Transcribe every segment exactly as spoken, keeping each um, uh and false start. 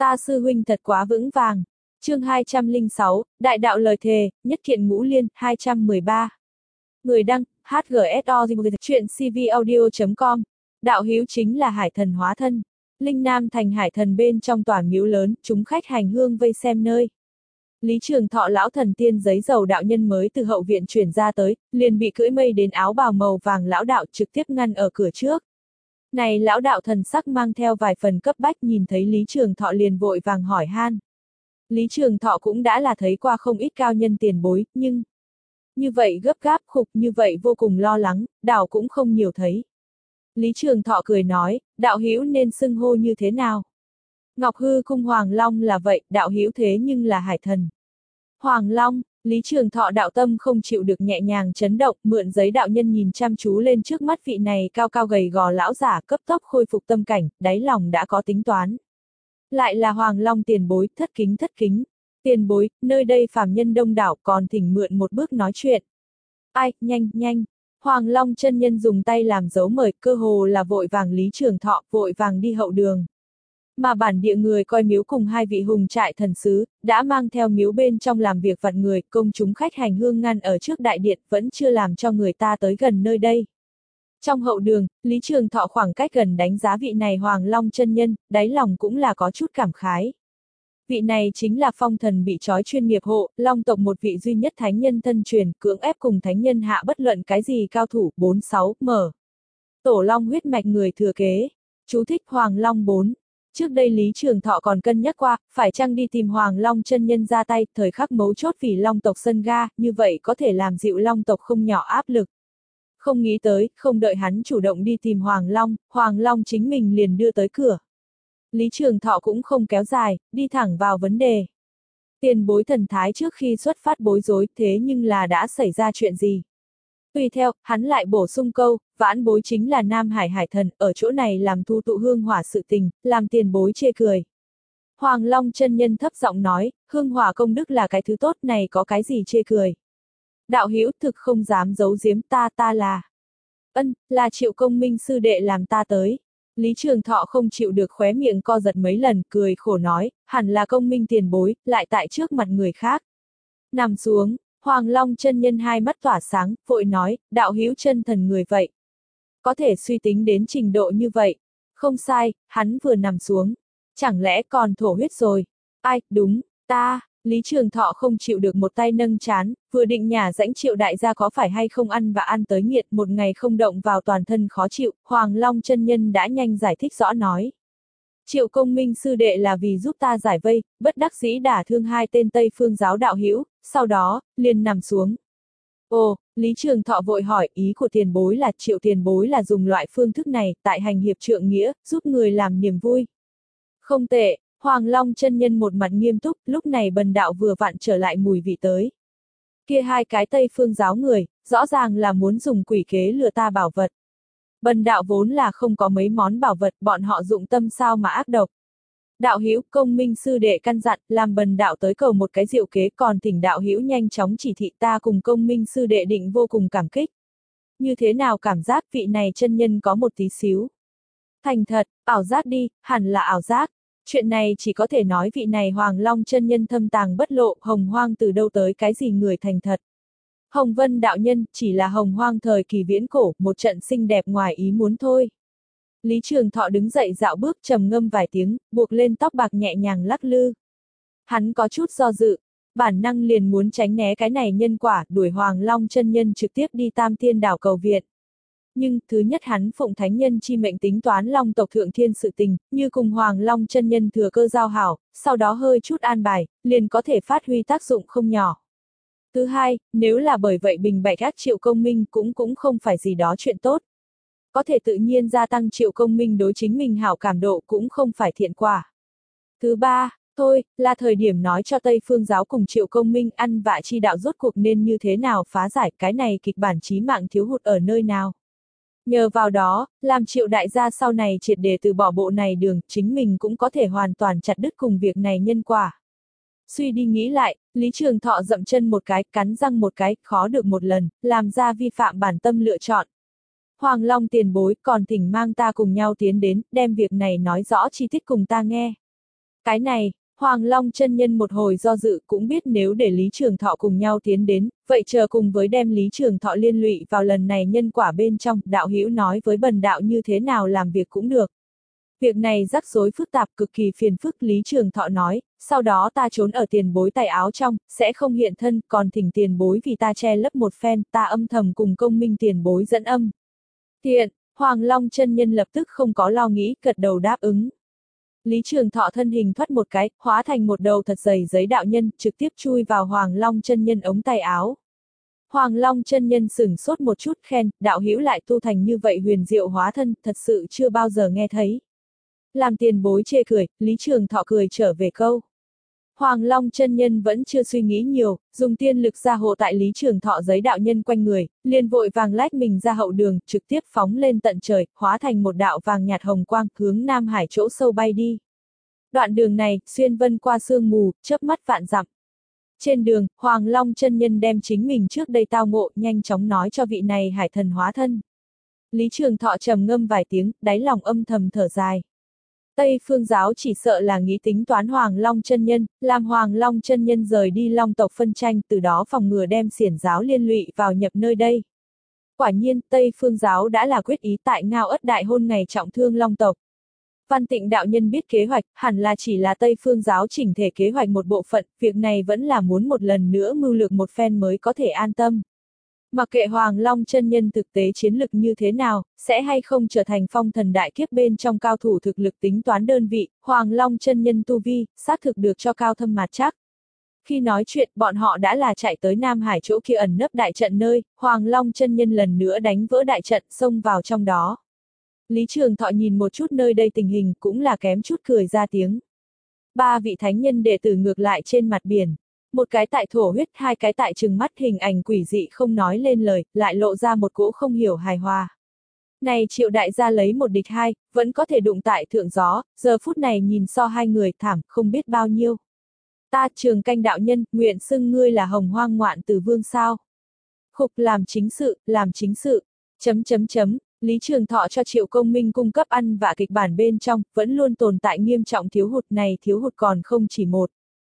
Ta sư huynh thật quá vững vàng. Chương hai trăm lẻ sáu, Đại đạo lời thề, nhất kiện ngũ liên, hai trăm mười ba. Người đăng, hát giê ét o, chuyện c v audio chấm com. Đạo hữu chính là hải thần hóa thân. Linh Nam thành hải thần bên trong tòa miếu lớn, chúng khách hành hương vây xem nơi. Lý Trường Thọ lão thần tiên giấy dầu đạo nhân mới từ hậu viện chuyển ra tới, liền bị cưỡi mây đến áo bào màu vàng lão đạo trực tiếp ngăn ở cửa trước. Này lão đạo thần sắc mang theo vài phần cấp bách, nhìn thấy Lý Trường Thọ liền vội vàng hỏi han. Lý Trường Thọ cũng đã là thấy qua không ít cao nhân tiền bối, nhưng như vậy gấp gáp khục, như vậy vô cùng lo lắng, đạo cũng không nhiều thấy. Lý Trường Thọ cười nói, đạo hữu nên xưng hô như thế nào? Ngọc Hư cung Hoàng Long là vậy, đạo hữu thế nhưng là hải thần. Hoàng Long, Lý Trường Thọ đạo tâm không chịu được nhẹ nhàng chấn động, mượn giấy đạo nhân nhìn chăm chú lên trước mắt vị này cao cao gầy gò lão giả, cấp tốc khôi phục tâm cảnh, đáy lòng đã có tính toán. Lại là Hoàng Long tiền bối, thất kính thất kính. Tiền bối, nơi đây phàm nhân đông đảo, còn thỉnh mượn một bước nói chuyện. Ai, nhanh, nhanh. Hoàng Long chân nhân dùng tay làm dấu mời, cơ hồ là vội vàng Lý Trường Thọ, vội vàng đi hậu đường. Mà bản địa người coi miếu cùng hai vị hùng trại thần sứ, đã mang theo miếu bên trong làm việc vặt người, công chúng khách hành hương ngăn ở trước đại điện, vẫn chưa làm cho người ta tới gần nơi đây. Trong hậu đường, Lý Trường Thọ khoảng cách gần đánh giá vị này Hoàng Long chân nhân, đáy lòng cũng là có chút cảm khái. Vị này chính là phong thần bị trói chuyên nghiệp hộ, Long tộc một vị duy nhất thánh nhân thân truyền, cưỡng ép cùng thánh nhân hạ bất luận cái gì cao thủ, bốn sáu, mở. Tổ Long huyết mạch người thừa kế. Chú thích Hoàng Long bốn. Trước đây Lý Trường Thọ còn cân nhắc qua, phải chăng đi tìm Hoàng Long chân nhân ra tay, thời khắc mấu chốt vì Long tộc sân ga, như vậy có thể làm dịu Long tộc không nhỏ áp lực. Không nghĩ tới, không đợi hắn chủ động đi tìm Hoàng Long, Hoàng Long chính mình liền đưa tới cửa. Lý Trường Thọ cũng không kéo dài, đi thẳng vào vấn đề. Tiền bối thần thái trước khi xuất phát bối rối, thế nhưng là đã xảy ra chuyện gì? Tùy theo, hắn lại bổ sung câu, vãn bối chính là Nam Hải hải thần, ở chỗ này làm thu tụ hương hỏa sự tình, làm tiền bối chê cười. Hoàng Long chân nhân thấp giọng nói, hương hỏa công đức là cái thứ tốt này, có cái gì chê cười? Đạo hữu thực không dám giấu giếm, ta ta là. Ân, là Triệu Công Minh sư đệ làm ta tới. Lý Trường Thọ không chịu được khóe miệng co giật mấy lần, cười khổ nói, hẳn là Công Minh tiền bối, lại tại trước mặt người khác. Nằm xuống. Hoàng Long chân nhân hai mắt tỏa sáng, vội nói, đạo hữu chân thần người vậy. Có thể suy tính đến trình độ như vậy. Không sai, hắn vừa nằm xuống. Chẳng lẽ còn thổ huyết rồi? Ai, đúng, ta. Lý Trường Thọ không chịu được một tay nâng chán, vừa định nhả rãnh Triệu đại gia có phải hay không ăn và ăn tới nghiệt, một ngày không động vào toàn thân khó chịu, Hoàng Long chân nhân đã nhanh giải thích rõ nói. Triệu Công Minh sư đệ là vì giúp ta giải vây, bất đắc dĩ đả thương hai tên Tây Phương giáo đạo hữu, sau đó, liền nằm xuống. Ồ, Lý Trường Thọ vội hỏi, ý của tiền bối là Triệu tiền bối là dùng loại phương thức này, tại hành hiệp trượng nghĩa, giúp người làm niềm vui. Không tệ, Hoàng Long chân nhân một mặt nghiêm túc, lúc này bần đạo vừa vặn trở lại mùi vị tới. Kia hai cái Tây Phương giáo người, rõ ràng là muốn dùng quỷ kế lừa ta bảo vật. Bần đạo vốn là không có mấy món bảo vật, bọn họ dụng tâm sao mà ác độc. Đạo hữu Công Minh sư đệ căn dặn, làm bần đạo tới cầu một cái diệu kế, còn thỉnh đạo hữu nhanh chóng chỉ thị, ta cùng Công Minh sư đệ định vô cùng cảm kích. Như thế nào cảm giác vị này chân nhân có một tí xíu. Thành thật, ảo giác đi, hẳn là ảo giác. Chuyện này chỉ có thể nói vị này Hoàng Long chân nhân thâm tàng bất lộ, hồng hoang từ đâu tới cái gì người thành thật. Hồng Vân đạo nhân, chỉ là hồng hoang thời kỳ viễn cổ, một trận xinh đẹp ngoài ý muốn thôi. Lý Trường Thọ đứng dậy dạo bước trầm ngâm vài tiếng, buộc lên tóc bạc nhẹ nhàng lắc lư. Hắn có chút do dự, bản năng liền muốn tránh né cái này nhân quả, đuổi Hoàng Long chân nhân trực tiếp đi Tam Thiên đảo cầu viện. Nhưng, thứ nhất hắn phụng thánh nhân chi mệnh tính toán Long tộc thượng thiên sự tình, như cùng Hoàng Long chân nhân thừa cơ giao hảo, sau đó hơi chút an bài, liền có thể phát huy tác dụng không nhỏ. Thứ hai, nếu là bởi vậy bình bạch ác Triệu Công Minh cũng cũng không phải gì đó chuyện tốt. Có thể tự nhiên gia tăng Triệu Công Minh đối chính mình hảo cảm độ cũng không phải thiện quả. Thứ ba, thôi, là thời điểm nói cho Tây Phương giáo cùng Triệu Công Minh ăn vạ chi đạo rốt cuộc nên như thế nào phá giải cái này kịch bản chí mạng thiếu hụt ở nơi nào. Nhờ vào đó, làm Triệu đại gia sau này triệt để từ bỏ bộ này đường, chính mình cũng có thể hoàn toàn chặt đứt cùng việc này nhân quả. Suy đi nghĩ lại, Lý Trường Thọ dậm chân một cái, cắn răng một cái, khó được một lần, làm ra vi phạm bản tâm lựa chọn. Hoàng Long tiền bối, còn thỉnh mang ta cùng nhau tiến đến, đem việc này nói rõ chi tiết cùng ta nghe. Cái này, Hoàng Long chân nhân một hồi do dự cũng biết nếu để Lý Trường Thọ cùng nhau tiến đến, vậy chờ cùng với đem Lý Trường Thọ liên lụy vào lần này nhân quả bên trong, đạo hữu nói với bần đạo như thế nào làm việc cũng được. Việc này rắc rối phức tạp cực kỳ phiền phức, Lý Trường Thọ nói, sau đó ta trốn ở tiền bối tay áo trong, sẽ không hiện thân, còn thỉnh tiền bối vì ta che lấp một phen, ta âm thầm cùng công minh tiền bối dẫn âm. Thiện, Hoàng Long chân nhân lập tức không có lo nghĩ, gật đầu đáp ứng. Lý Trường Thọ thân hình thoát một cái, hóa thành một đầu thật dày giấy đạo nhân, trực tiếp chui vào Hoàng Long chân nhân ống tay áo. Hoàng Long chân nhân sửng sốt một chút, khen, đạo hữu lại tu thành như vậy huyền diệu hóa thân, thật sự chưa bao giờ nghe thấy. Làm tiền bối chê cười, Lý Trường Thọ cười trở về câu. Hoàng Long chân nhân vẫn chưa suy nghĩ nhiều, dùng tiên lực ra hộ tại Lý Trường Thọ giấy đạo nhân quanh người, liền vội vàng lách mình ra hậu đường, trực tiếp phóng lên tận trời, hóa thành một đạo vàng nhạt hồng quang, hướng Nam Hải chỗ sâu bay đi. Đoạn đường này, xuyên vân qua sương mù, chớp mắt vạn dặm. Trên đường, Hoàng Long chân nhân đem chính mình trước đây tao ngộ, nhanh chóng nói cho vị này hải thần hóa thân. Lý Trường Thọ trầm ngâm vài tiếng, đáy lòng âm thầm thở dài. Tây Phương giáo chỉ sợ là nghĩ tính toán Hoàng Long chân nhân, làm Hoàng Long chân nhân rời đi Long tộc phân tranh, từ đó phòng ngừa đem xiển giáo liên lụy vào nhập nơi đây. Quả nhiên, Tây Phương giáo đã là quyết ý tại Ngao Ất đại hôn ngày trọng thương Long tộc. Văn Tịnh đạo nhân biết kế hoạch, hẳn là chỉ là Tây Phương giáo chỉnh thể kế hoạch một bộ phận, việc này vẫn là muốn một lần nữa mưu lược một phen mới có thể an tâm. Mặc kệ Hoàng Long chân nhân thực tế chiến lực như thế nào, sẽ hay không trở thành phong thần đại kiếp bên trong cao thủ thực lực tính toán đơn vị, Hoàng Long chân nhân tu vi, xác thực được cho cao thâm mạt chắc. Khi nói chuyện, bọn họ đã là chạy tới Nam Hải chỗ kia ẩn nấp đại trận nơi, Hoàng Long chân nhân lần nữa đánh vỡ đại trận, xông vào trong đó. Lý Trường Thọ nhìn một chút nơi đây tình hình, cũng là kém chút cười ra tiếng. Ba vị thánh nhân đệ tử ngược lại trên mặt biển. Một cái tại thổ huyết, hai cái tại trừng mắt, hình ảnh quỷ dị không nói lên lời, lại lộ ra một cỗ không hiểu hài hòa. Này Triệu đại gia lấy một địch hai, vẫn có thể đụng tại thượng gió, giờ phút này nhìn so hai người thảm, không biết bao nhiêu. Ta Trường Canh đạo nhân, nguyện xưng ngươi là hồng hoang ngoạn tử vương sao. Khục làm chính sự, làm chính sự, chấm chấm chấm. Lý Trường Thọ cho Triệu Công Minh cung cấp ăn vạ kịch bản bên trong, vẫn luôn tồn tại nghiêm trọng thiếu hụt, này thiếu hụt còn không chỉ một.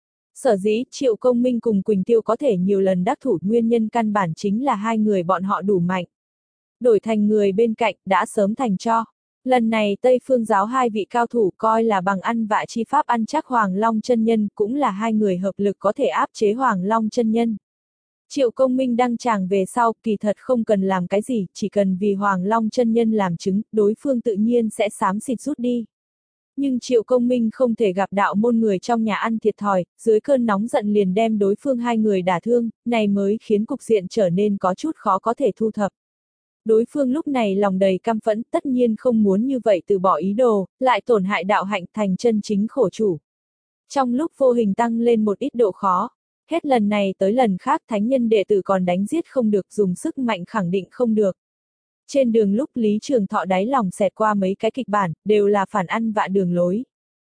Sở dĩ, Triệu Công Minh cùng Quỳnh Tiêu có thể nhiều lần đắc thủ, nguyên nhân căn bản chính là hai người bọn họ đủ mạnh. Đổi thành người bên cạnh, đã sớm thành cho. Lần này Tây Phương giáo hai vị cao thủ coi là bằng ăn vạ chi pháp ăn chắc Hoàng Long chân nhân, cũng là hai người hợp lực có thể áp chế Hoàng Long chân nhân. Triệu Công Minh đăng tràng về sau, kỳ thật không cần làm cái gì, chỉ cần vì Hoàng Long chân nhân làm chứng, đối phương tự nhiên sẽ xám xịt rút đi. Nhưng Triệu Công Minh không thể gặp đạo môn người trong nhà ăn thiệt thòi, dưới cơn nóng giận liền đem đối phương hai người đả thương, này mới khiến cục diện trở nên có chút khó có thể thu thập. Đối phương lúc này lòng đầy căm phẫn, tất nhiên không muốn như vậy từ bỏ ý đồ, lại tổn hại đạo hạnh thành chân chính khổ chủ. Trong lúc vô hình tăng lên một ít độ khó. Hết lần này tới lần khác thánh nhân đệ tử còn đánh giết không được, dùng sức mạnh khẳng định không được. Trên đường lúc Lý Trường Thọ đáy lòng xẹt qua mấy cái kịch bản, đều là phản ăn vạ đường lối.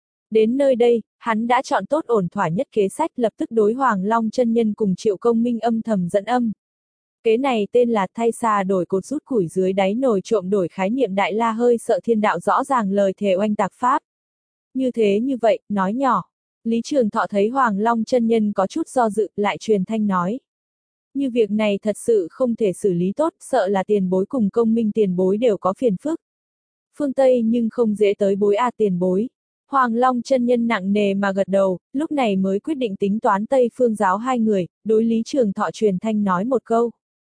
Đến nơi đây, hắn đã chọn tốt ổn thỏa nhất kế sách, lập tức đối Hoàng Long chân nhân cùng Triệu Công Minh âm thầm dẫn âm. Kế này tên là thay xà đổi cột rút củi dưới đáy nồi trộm đổi khái niệm đại la hơi sợ thiên đạo rõ ràng lời thề oanh tạc pháp. Như thế như vậy, nói nhỏ. Lý Trường Thọ thấy Hoàng Long chân nhân có chút do dự, lại truyền thanh nói. Như việc này thật sự không thể xử lý tốt, sợ là tiền bối cùng công minh tiền bối đều có phiền phức. Phương Tây nhưng không dễ tới bối a tiền bối. Hoàng Long chân nhân nặng nề mà gật đầu, lúc này mới quyết định tính toán Tây Phương giáo hai người, đối Lý Trường Thọ truyền thanh nói một câu.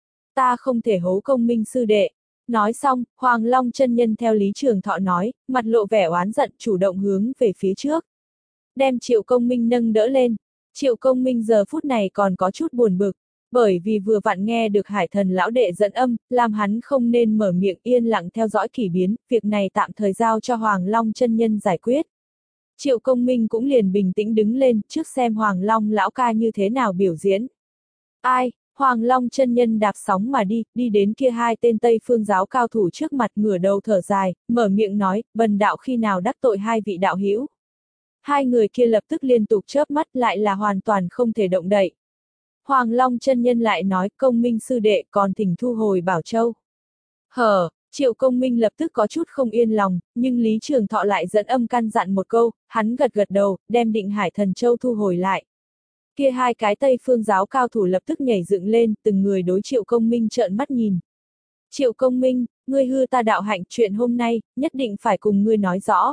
Ta không thể hố công minh sư đệ. Nói xong, Hoàng Long chân nhân theo Lý Trường Thọ nói, mặt lộ vẻ oán giận chủ động hướng về phía trước. Đem Triệu Công Minh nâng đỡ lên. Triệu Công Minh giờ phút này còn có chút buồn bực, bởi vì vừa vặn nghe được hải thần lão đệ dẫn âm, làm hắn không nên mở miệng yên lặng theo dõi kỷ biến, việc này tạm thời giao cho Hoàng Long chân nhân giải quyết. Triệu Công Minh cũng liền bình tĩnh đứng lên, trước xem Hoàng Long lão ca như thế nào biểu diễn. Ai? Hoàng Long chân nhân đạp sóng mà đi, đi đến kia hai tên Tây Phương giáo cao thủ trước mặt, ngửa đầu thở dài, mở miệng nói, bần đạo khi nào đắc tội hai vị đạo hữu. Hai người kia lập tức liên tục chớp mắt, lại là hoàn toàn không thể động đậy. Hoàng Long chân nhân lại nói, công minh sư đệ còn thỉnh thu hồi Bảo Châu. Hờ, Triệu Công Minh lập tức có chút không yên lòng, nhưng Lý Trường Thọ lại dẫn âm căn dặn một câu, hắn gật gật đầu, đem Định Hải Thần Châu thu hồi lại. Kia hai cái Tây Phương giáo cao thủ lập tức nhảy dựng lên, từng người đối Triệu Công Minh trợn mắt nhìn. Triệu Công Minh, ngươi hư ta đạo hạnh, chuyện hôm nay, nhất định phải cùng ngươi nói rõ.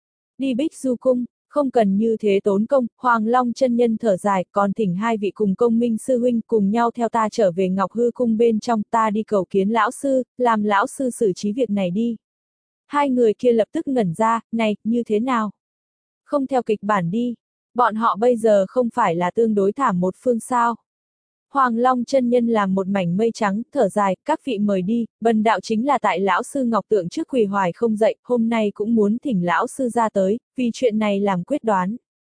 Đi Bích Du Cung, không cần như thế tốn công, Hoàng Long chân nhân thở dài, còn thỉnh hai vị cùng Công Minh sư huynh cùng nhau theo ta trở về Ngọc Hư Cung bên trong, ta đi cầu kiến lão sư, làm lão sư xử trí việc này đi. Hai người kia lập tức ngẩn ra, này, như thế nào? Không theo kịch bản đi, bọn họ bây giờ không phải là tương đối thảm một phương sao. Hoàng Long chân nhân làm một mảnh mây trắng, thở dài, các vị mời đi, bần đạo chính là tại lão sư Ngọc Tượng trước quỳ hoài không dậy, hôm nay cũng muốn thỉnh lão sư ra tới, vì chuyện này làm quyết đoán.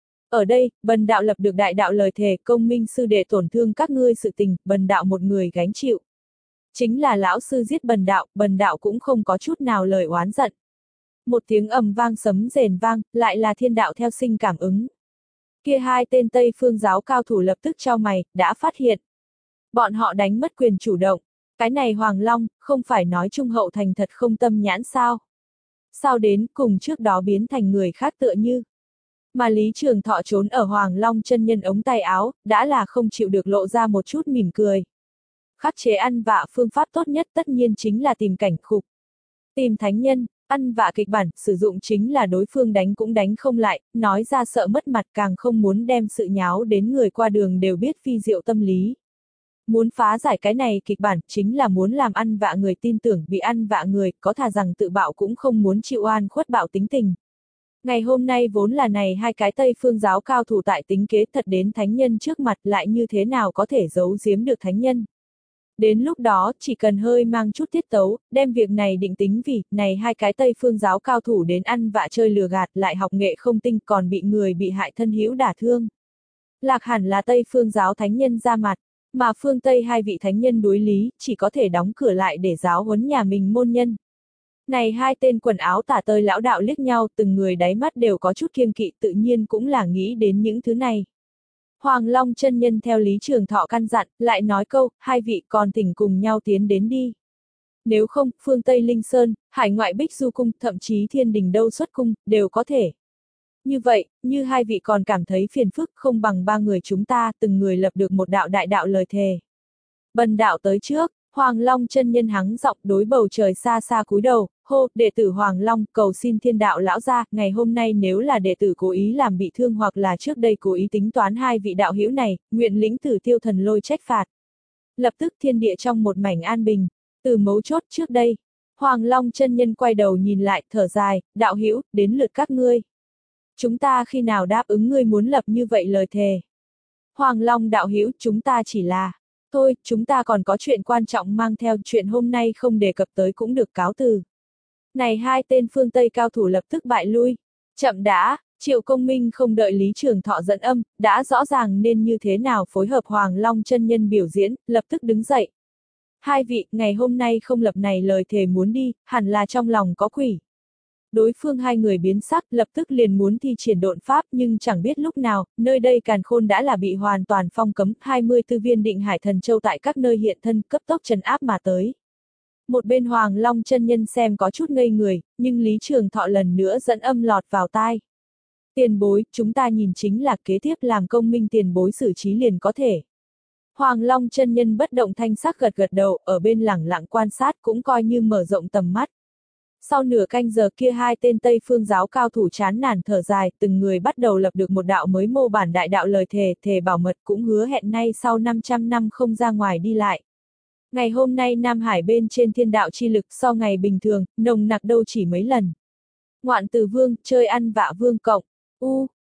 Ở đây, bần đạo lập được đại đạo lời thề, Công Minh sư đệ tổn thương các ngươi sự tình, bần đạo một người gánh chịu. Chính là lão sư giết bần đạo, bần đạo cũng không có chút nào lời oán giận. Một tiếng ầm vang sấm rền vang, lại là thiên đạo theo sinh cảm ứng. Kia hai tên Tây Phương giáo cao thủ lập tức chau mày, đã phát hiện. Bọn họ đánh mất quyền chủ động. Cái này Hoàng Long, không phải nói trung hậu thành thật không tâm nhãn sao? Sao đến, cùng trước đó biến thành người khác tựa như. Mà Lý Trường Thọ trốn ở Hoàng Long chân nhân ống tay áo, đã là không chịu được lộ ra một chút mỉm cười. Khắc chế ăn vạ phương pháp tốt nhất tất nhiên chính là tìm cảnh khục. Tìm thánh nhân. Ăn vạ kịch bản, sử dụng chính là đối phương đánh cũng đánh không lại, nói ra sợ mất mặt càng không muốn đem sự nháo đến người qua đường đều biết phi diệu tâm lý. Muốn phá giải cái này kịch bản, chính là muốn làm ăn vạ người tin tưởng bị ăn vạ người, có thà rằng tự bạo cũng không muốn chịu oan khuất bạo tính tình. Ngày hôm nay vốn là này hai cái Tây Phương giáo cao thủ tại tính kế thật đến thánh nhân trước mặt lại như thế nào có thể giấu giếm được thánh nhân. Đến lúc đó, chỉ cần hơi mang chút tiết tấu, đem việc này định tính vì, này hai cái Tây Phương giáo cao thủ đến ăn vạ chơi lừa gạt lại học nghệ không tinh còn bị người bị hại thân hữu đả thương. Lạc hẳn là Tây Phương giáo thánh nhân ra mặt, mà phương Tây hai vị thánh nhân đối lý, chỉ có thể đóng cửa lại để giáo huấn nhà mình môn nhân. Này hai tên quần áo tả tơi lão đạo liếc nhau, từng người đáy mắt đều có chút kiêng kỵ, tự nhiên cũng là nghĩ đến những thứ này. Hoàng Long chân nhân theo Lý Trường Thọ căn dặn, lại nói câu, hai vị còn thỉnh cùng nhau tiến đến đi. Nếu không, phương Tây Linh Sơn, hải ngoại Bích Du Cung, thậm chí thiên đình đâu xuất cung, đều có thể. Như vậy, như hai vị còn cảm thấy phiền phức không bằng ba người chúng ta, từng người lập được một đạo đại đạo lời thề. Bần đạo tới trước, Hoàng Long chân nhân hắng giọng đối bầu trời xa xa cúi đầu, hô, đệ tử Hoàng Long, cầu xin thiên đạo lão gia, ngày hôm nay nếu là đệ tử cố ý làm bị thương hoặc là trước đây cố ý tính toán hai vị đạo hữu này, nguyện lĩnh tử tiêu thần lôi trách phạt. Lập tức thiên địa trong một mảnh an bình, từ mấu chốt trước đây, Hoàng Long chân nhân quay đầu nhìn lại, thở dài, đạo hữu, đến lượt các ngươi. Chúng ta khi nào đáp ứng ngươi muốn lập như vậy lời thề? Hoàng Long đạo hữu, chúng ta chỉ là, thôi, chúng ta còn có chuyện quan trọng mang theo, chuyện hôm nay không đề cập tới cũng được cáo từ. Này hai tên phương Tây cao thủ lập tức bại lui. Chậm đã, Triệu Công Minh không đợi Lý Trường Thọ dẫn âm, đã rõ ràng nên như thế nào phối hợp Hoàng Long chân nhân biểu diễn, lập tức đứng dậy. Hai vị, ngày hôm nay không lập này lời thề muốn đi, hẳn là trong lòng có quỷ. Đối phương hai người biến sắc, lập tức liền muốn thi triển độn pháp nhưng chẳng biết lúc nào, nơi đây càn khôn đã là bị hoàn toàn phong cấm, hai mươi tư viên định hải thần châu tại các nơi hiện thân cấp tốc trấn áp mà tới. Một bên Hoàng Long chân nhân xem có chút ngây người, nhưng Lý Trường Thọ lần nữa dẫn âm lọt vào tai. Tiền bối, chúng ta nhìn chính là kế tiếp làm Công Minh tiền bối xử trí liền có thể. Hoàng Long chân nhân bất động thanh sắc gật gật đầu, ở bên lẳng lặng quan sát cũng coi như mở rộng tầm mắt. Sau nửa canh giờ kia hai tên Tây Phương giáo cao thủ chán nản thở dài, từng người bắt đầu lập được một đạo mới mô bản đại đạo lời thề, thề bảo mật cũng hứa hẹn nay sau năm trăm năm không ra ngoài đi lại. Ngày hôm nay Nam Hải bên trên thiên đạo chi lực so ngày bình thường, nồng nặc đâu chỉ mấy lần. Ngoạn từ vương, chơi ăn vạ vương cộng, u,